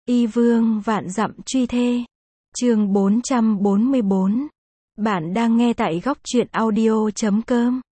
Y vương vạn dặm truy thê. Chương 444. Bạn đang nghe tại góc truyện audio.com.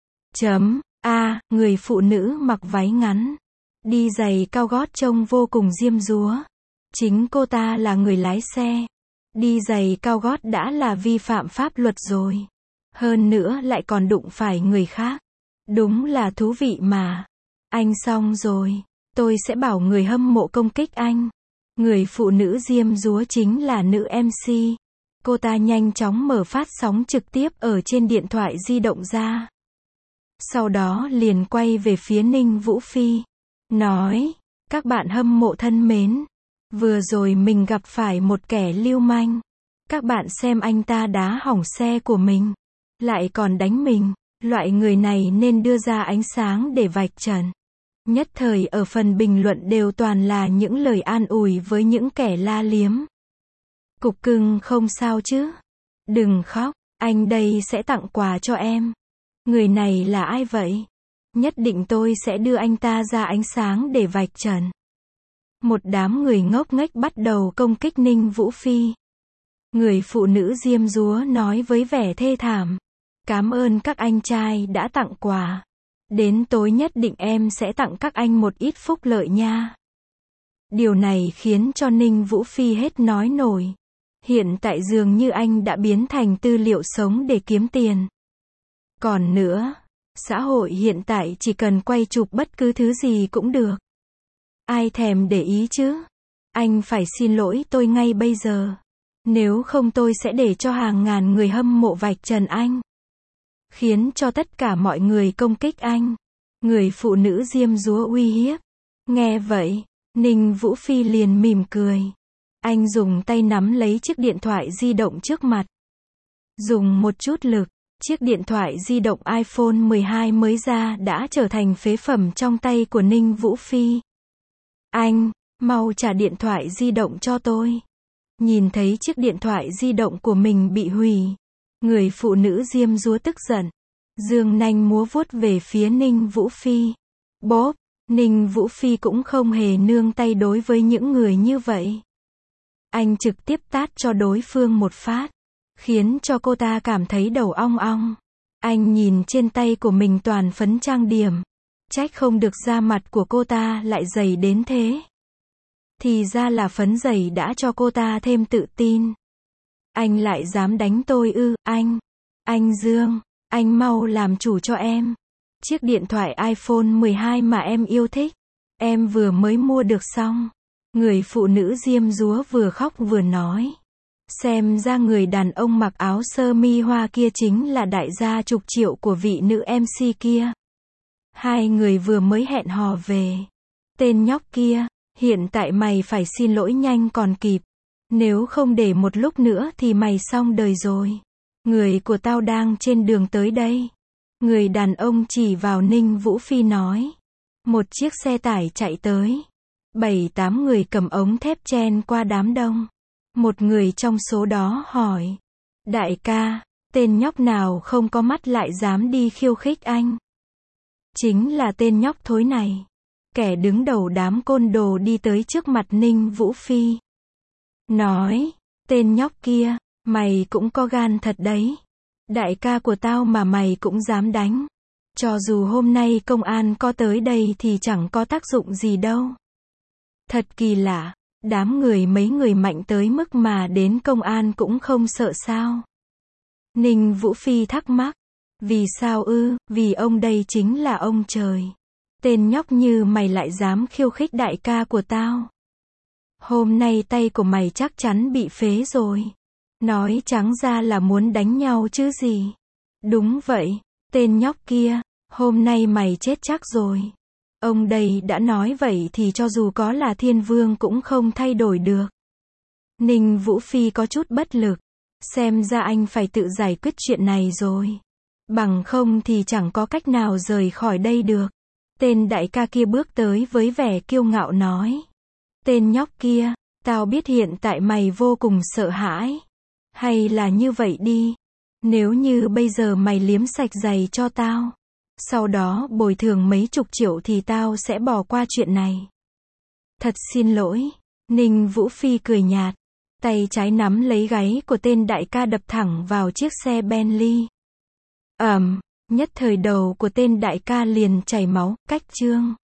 Người phụ nữ mặc váy ngắn, đi giày cao gót trông vô cùng diêm dúa. Chính cô ta là người lái xe. Đi giày cao gót đã là vi phạm pháp luật rồi. Hơn nữa lại còn đụng phải người khác. Đúng là thú vị mà. Anh xong rồi. Tôi sẽ bảo người hâm mộ công kích anh. Người phụ nữ diêm dúa chính là nữ MC. Cô ta nhanh chóng mở phát sóng trực tiếp ở trên điện thoại di động ra. Sau đó liền quay về phía Ninh Vũ Phi. Nói, các bạn hâm mộ thân mến. Vừa rồi mình gặp phải một kẻ lưu manh. Các bạn xem anh ta đá hỏng xe của mình. Lại còn đánh mình. Loại người này nên đưa ra ánh sáng để vạch trần. Nhất thời ở phần bình luận đều toàn là những lời an ủi với những kẻ la liếm. Cục cưng không sao chứ? Đừng khóc, anh đây sẽ tặng quà cho em. Người này là ai vậy? Nhất định tôi sẽ đưa anh ta ra ánh sáng để vạch trần. Một đám người ngốc nghếch bắt đầu công kích Ninh Vũ Phi. Người phụ nữ diêm dúa nói với vẻ thê thảm. Cảm ơn các anh trai đã tặng quà. Đến tối nhất định em sẽ tặng các anh một ít phúc lợi nha. Điều này khiến cho Ninh Vũ Phi hết nói nổi. Hiện tại dường như anh đã biến thành tư liệu sống để kiếm tiền. Còn nữa, xã hội hiện tại chỉ cần quay chụp bất cứ thứ gì cũng được. Ai thèm để ý chứ? Anh phải xin lỗi tôi ngay bây giờ. Nếu không tôi sẽ để cho hàng ngàn người hâm mộ vạch trần anh. Khiến cho tất cả mọi người công kích anh. Người phụ nữ diêm dúa uy hiếp. Nghe vậy, Ninh Vũ Phi liền mỉm cười. Anh dùng tay nắm lấy chiếc điện thoại di động trước mặt. Dùng một chút lực, chiếc điện thoại di động iPhone 12 mới ra đã trở thành phế phẩm trong tay của Ninh Vũ Phi. Anh, mau trả điện thoại di động cho tôi. Nhìn thấy chiếc điện thoại di động của mình bị hủy. Người phụ nữ diêm dúa tức giận. Giương nanh múa vuốt về phía Ninh Vũ Phi. Bốp, Ninh Vũ Phi cũng không hề nương tay đối với những người như vậy. Anh trực tiếp tát cho đối phương một phát. Khiến cho cô ta cảm thấy đầu ong ong. Anh nhìn trên tay của mình toàn phấn trang điểm. Trách không được da mặt của cô ta lại dày đến thế. Thì ra là phấn dày đã cho cô ta thêm tự tin. Anh lại dám đánh tôi ư? Anh Dương, anh mau làm chủ cho em. Chiếc điện thoại iPhone 12 mà em yêu thích. Em vừa mới mua được xong. Người phụ nữ diêm dúa vừa khóc vừa nói. Xem ra người đàn ông mặc áo sơ mi hoa kia chính là đại gia chục triệu của vị nữ MC kia. Hai người vừa mới hẹn hò về. Tên nhóc kia, hiện tại mày phải xin lỗi nhanh còn kịp. Nếu không để một lúc nữa thì mày xong đời rồi. Người của tao đang trên đường tới đây. Người đàn ông chỉ vào Ninh Vũ Phi nói. Một chiếc xe tải chạy tới. 7-8 người cầm ống thép chen qua đám đông. Một người trong số đó hỏi. Đại ca, tên nhóc nào không có mắt lại dám đi khiêu khích anh? Chính là tên nhóc thối này. Kẻ đứng đầu đám côn đồ đi tới trước mặt Ninh Vũ Phi. Nói, tên nhóc kia, mày cũng có gan thật đấy. Đại ca của tao mà mày cũng dám đánh. Cho dù hôm nay công an có tới đây thì chẳng có tác dụng gì đâu. Thật kỳ lạ, đám người mấy người mạnh tới mức mà đến công an cũng không sợ sao. Ninh Vũ Phi thắc mắc. Vì sao ư? Vì ông đây chính là ông trời. Tên nhóc như mày lại dám khiêu khích đại ca của tao. Hôm nay tay của mày chắc chắn bị phế rồi. Nói trắng ra là muốn đánh nhau chứ gì. Đúng vậy, tên nhóc kia, hôm nay mày chết chắc rồi. Ông đây đã nói vậy thì cho dù có là thiên vương cũng không thay đổi được. Ninh Vũ Phi có chút bất lực. Xem ra anh phải tự giải quyết chuyện này rồi. Bằng không thì chẳng có cách nào rời khỏi đây được. Tên đại ca kia bước tới với vẻ kiêu ngạo nói. Tên nhóc kia, tao biết hiện tại mày vô cùng sợ hãi. Hay là như vậy đi. Nếu như bây giờ mày liếm sạch giày cho tao. Sau đó bồi thường mấy chục triệu thì tao sẽ bỏ qua chuyện này. Thật xin lỗi. Ninh Vũ Phi cười nhạt. Tay trái nắm lấy gáy của tên đại ca đập thẳng vào chiếc xe Bentley. Nhất thời đầu của tên đại ca liền chảy máu, cách chương.